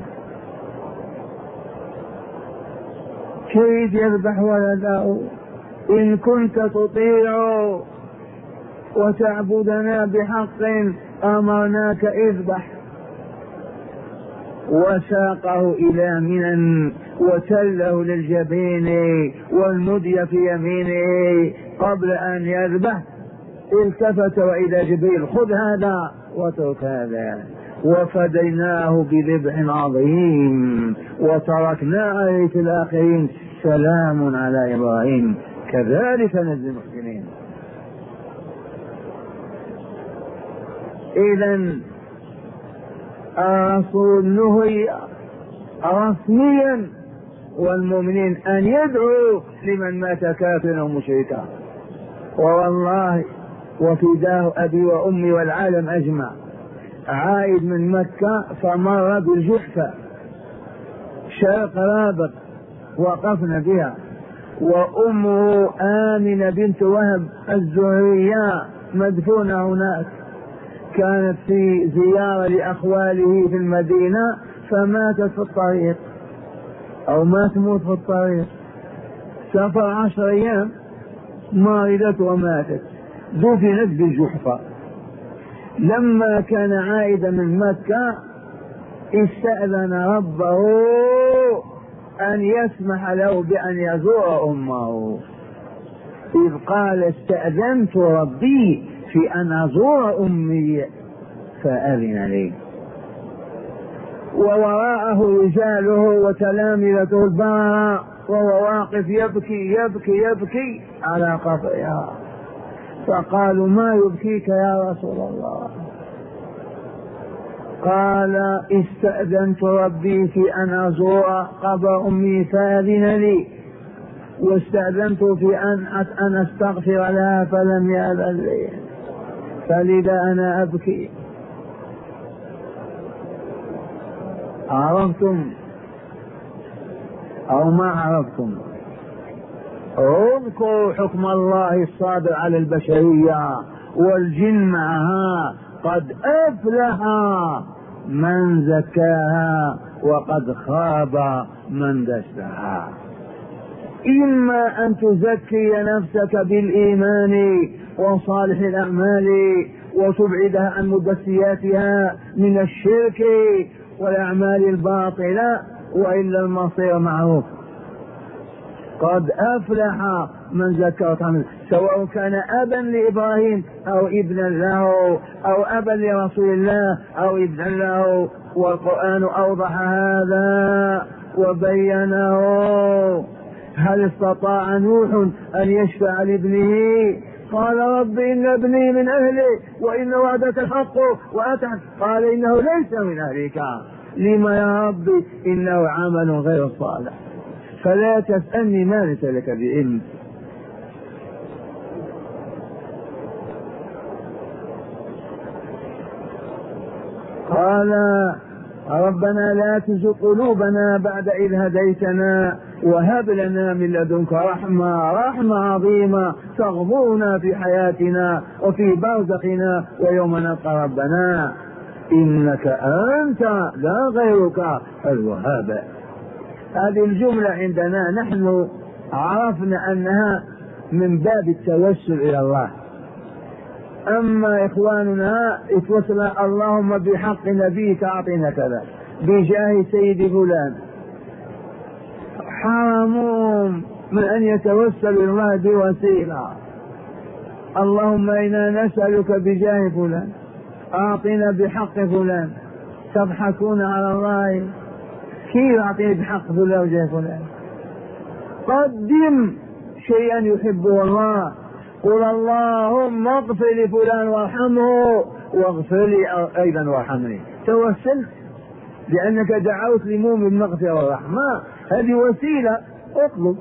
كيف يذبح ولده؟ إن كنت تطيع وتعبدنا بحق أمرناك اذبح. وساقه إلى منى وتله للجبين والمدي في يمينه. قبل أن يذبح التفت وإلى جبريل: خذ هذا واترك هذا. وفديناه بذبح عظيم وتركنا عليه في الآخرين: سلام على إبراهيم كذلك نجزي المحسنين. إذن الرسول نهي رسميا والمؤمنين أن يدعوا لمن مات كافرا ومشركا. والله وفداه أبي وأمي والعالم أجمع، عائد من مكة فمر بالجحفة شرق رابط، وقفنا بها، وأمه آمنة بنت وهب الزهرية مدفونة هناك. كانت في زيارة لأخواله في المدينة فماتت في الطريق، أو ما تموت في الطريق، سافر عشر أيام مرضت وماتت، دفنت بالجحفة. لما كان عائدا من مكة استأذن ربه أن يسمح له بأن يزور أمه، إذ قال: استأذنت ربي في أن أزور أمي فأذن لي. ووراءه رجاله وتلامذته البراء، وهو واقف يبكي يبكي يبكي على قبرها. فقالوا: ما يبكيك يا رسول الله؟ قال: استأذنت ربي في أن أزور قبر أمي فأذن لي، واستأذنت في أن أن أستغفر لها فلم يأذن لي، فلذا أنا أبكي. عرفتم أو ما عرفتم؟ اذكروا حكم الله الصادر على البشرية والجن معها: قد أفلح من زكاها وقد خاب من دساها. إما أن تزكي نفسك بالإيمان وصالح الأعمال وتبعدها عن مدسياتها من الشرك والأعمال الباطلة، وإلا المصير معروف. قد أفلح من زكى، سواء كان أبا لإبراهيم أو ابنا له، أو أبا لرسول الله أو ابنا له. والقرآن أوضح هذا وبينه. هل استطاع نوح أن يشفع لابنه؟ قال: رب إن ابني من أهلي وإن وعدك الحق وأتعب. قال: إنه ليس من أهلك. لما يا ربي؟ إنه عمل غير صالح، فلا تسألني ما ليس لك بعلم. قال ربنا لا تزغ قلوبنا بعد إذ هديتنا وهب لنا من لدنك رحمة رحمة عظيمة تغمرنا في حياتنا وفي برزخنا ويوم نلقى ربنا إنك أنت لا غيرك الوهاب. هذه الجملة عندنا نحن عرفنا أنها من باب التوسل إلى الله. أما إخواننا يتوسل اللهم بحق نبيك أعطنا كذا، بجاه سيد فلان، حرمهم من أن يتوسل الله بوسيلة. اللهم إنا نسألك بجاه فلان، أعطنا بحق فلان. تضحكون على الله، كيف أعطيني بحق فلان وجاه فلان؟ قدم شيئا يحبه الله، قل اللهم اغفر لفلان وارحمه واغفر لي أيضا وارحمني. توسلت لأنك دعوت لمؤمن بالمغفرة والرحمة، هذه وسيلة، اطلب.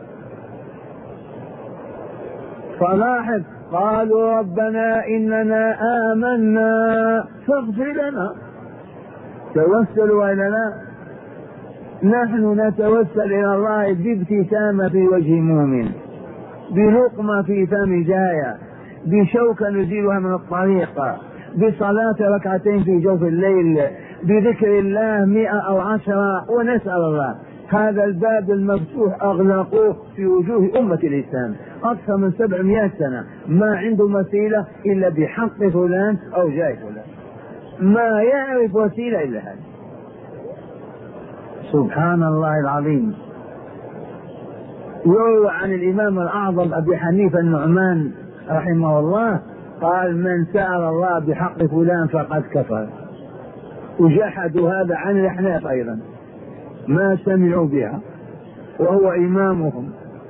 فلاحظ قالوا ربنا إننا آمنا فاغفر لنا. توسلوا إلينا، نحن نتوسل إلى الله بابتسامة في وجه مؤمن، بلقمة في فم جاية، بشوكة نزيلها من الطريق، بصلاة ركعتين في جوف الليل، بذكر الله مئة أو عشرة، ونسأل الله. هذا الباب المفتوح أغلقوه في وجوه أمة الإسلام أكثر من سبعمائة سنة، ما عنده وسيلة إلا بحق فلان أو جاه فلان، ما يعرف وسيلة إلا هذا. سبحان الله العظيم. يروى عن الإمام الأعظم أبي حنيفة النعمان رحمه الله قال من سأل الله بحق فلان فقد كفر. وجحدوا هذا عن الأحناف أيضا، ما سمعوا بها وهو إمامهم.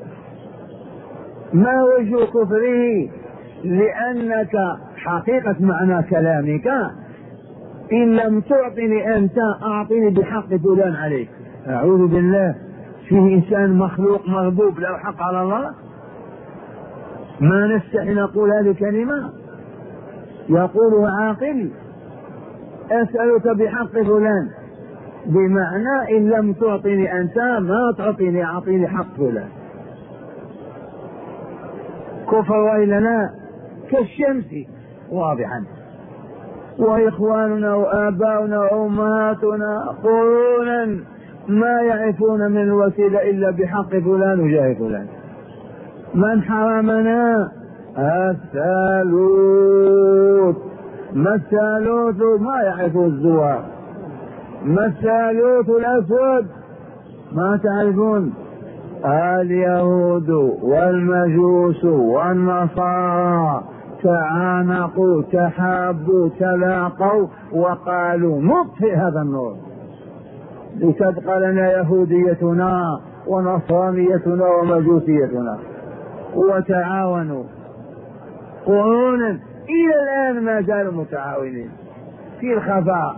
ما وجه كفره؟ لأنك حقيقة معنى كلامك إن لم تعطني أنت أعطني بحق فلان عليك. أعوذ بالله، فيه إنسان مخلوق مغضوب له حق على الله؟ ما نستحي نقول هذه الكلمة، يقولها عاقل. أسألك بحق فلان بمعنى إن لم تعطني أنت ما تعطيني، أعطيني حق فلان. كفر وإلنا كالشمس واضحا. وإخواننا وآباؤنا وأمهاتنا قرونا ما يعرفون من الوسيلة إلا بحق فلان وجاه فلان. من حرمنا؟ الثالوث. ما الثالوث؟ ما يعرف الزوار. ما الثالوث الأسود؟ ما تعرفون. اليهود والمجوس والنصارى تعانقوا تحابوا تلاقوا وقالوا نطفئ هذا النور لتبقى لنا يهوديتنا ونصرانيتنا ومجوسيتنا، وتعاونوا قرونا إلى الآن ما زالوا متعاونين في الخفاء.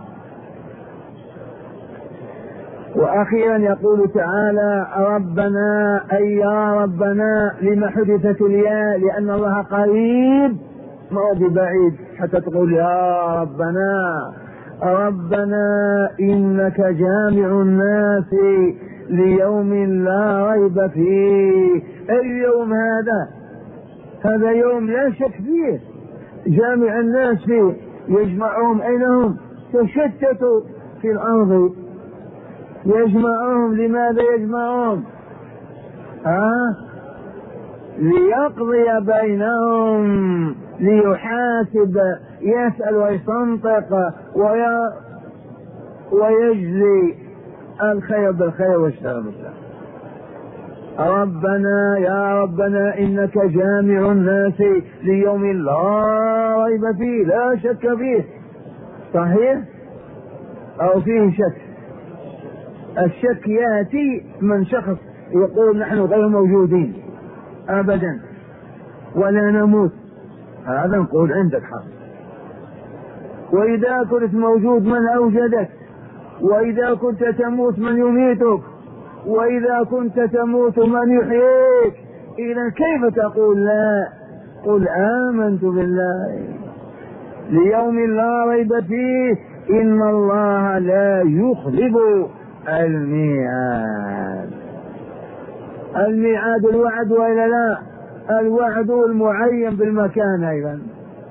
وأخيرا يقول تعالى ربنا أي يا ربنا. لما حدثت الياء؟ لأن الله قريب ما هو ببعيد حتى تقول يا ربنا. ربنا إنك جامع الناس ليوم لا ريب فيه. اليوم هذا هذا يوم لا شك فيه، جامع الناس فيه، يجمعهم أينهم؟ تشتتوا في الأرض، يجمعهم. لماذا يجمعهم؟ آه؟ ليقضي بينهم، ليحاسب، يسأل ويستنطق وي... ويجزي الخير بالخير والشر بالشر. ربنا يا ربنا إنك جامع الناس ليوم لا ريب فيه، لا شك فيه. صحيح أو فيه شك؟ الشك يأتي من شخص يقول نحن غير موجودين أبدا ولا نموت، هذا نقول عندك حق. وإذا كنت موجود من أوجدك؟ وإذا كنت تموت من يميتك، وإذا كنت تموت من يحييك، إذا كيف تقول لا؟ قل آمنت بالله ليوم لا ريب فيه إن الله لا يخلف الميعاد. الميعاد الوعد وإلا لا؟ الوعد المعين بالمكان أيضا.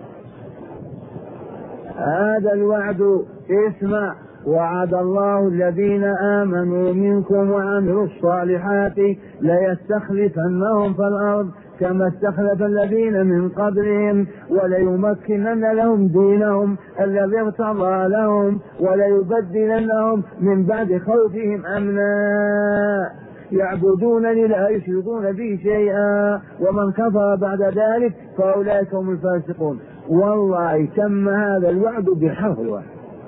هذا الوعد اسمع: وعد الله الذين آمنوا منكم وعملوا الصالحات ليستخلفنهم في الأرض كما استخلف الذين من قبلهم وليمكنن لهم دينهم الذي ارتضى لهم وليبدلنهم من بعد خوفهم أمنا يعبدونني لا يشركون به شيئا ومن كفر بعد ذلك فأولئك هم الفاسقون. والله تم هذا الوعد بحرف الواحد.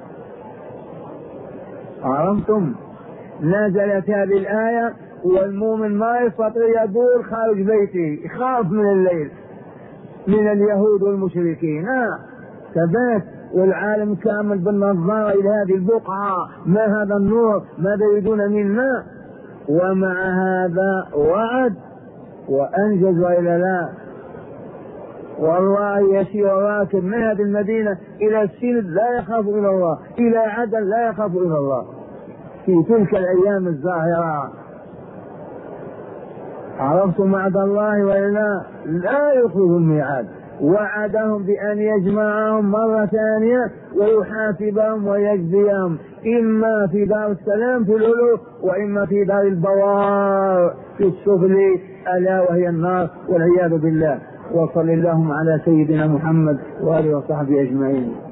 عرفتم؟ نزلت هذه الآية والمؤمن ما يستطيع يدور خارج بيته، يخاف من الليل من اليهود والمشركين. ثبات والعالم كامل بالنظارة إلى هذه البقعة، ما هذا النور، ماذا يريدون منا؟ ومع هذا وعد وأنجز وإلا لا؟ والله يسير راكب من هذه المدينة إلى السند لا يخاف إلا الله، إلى عدن لا يخاف إلا الله في تلك الأيام الزاهرة. عرفتم وعد الله وإلا لا يخلف الميعاد؟ وعدهم بأن يجمعهم مرة ثانية ويحاسبهم ويجزيهم، إما في دار السلام في العلو وإما في دار البوار في السفل ألا وهي النار والعياذ بالله. وصل اللهم على سيدنا محمد وآله وصحبه أجمعين.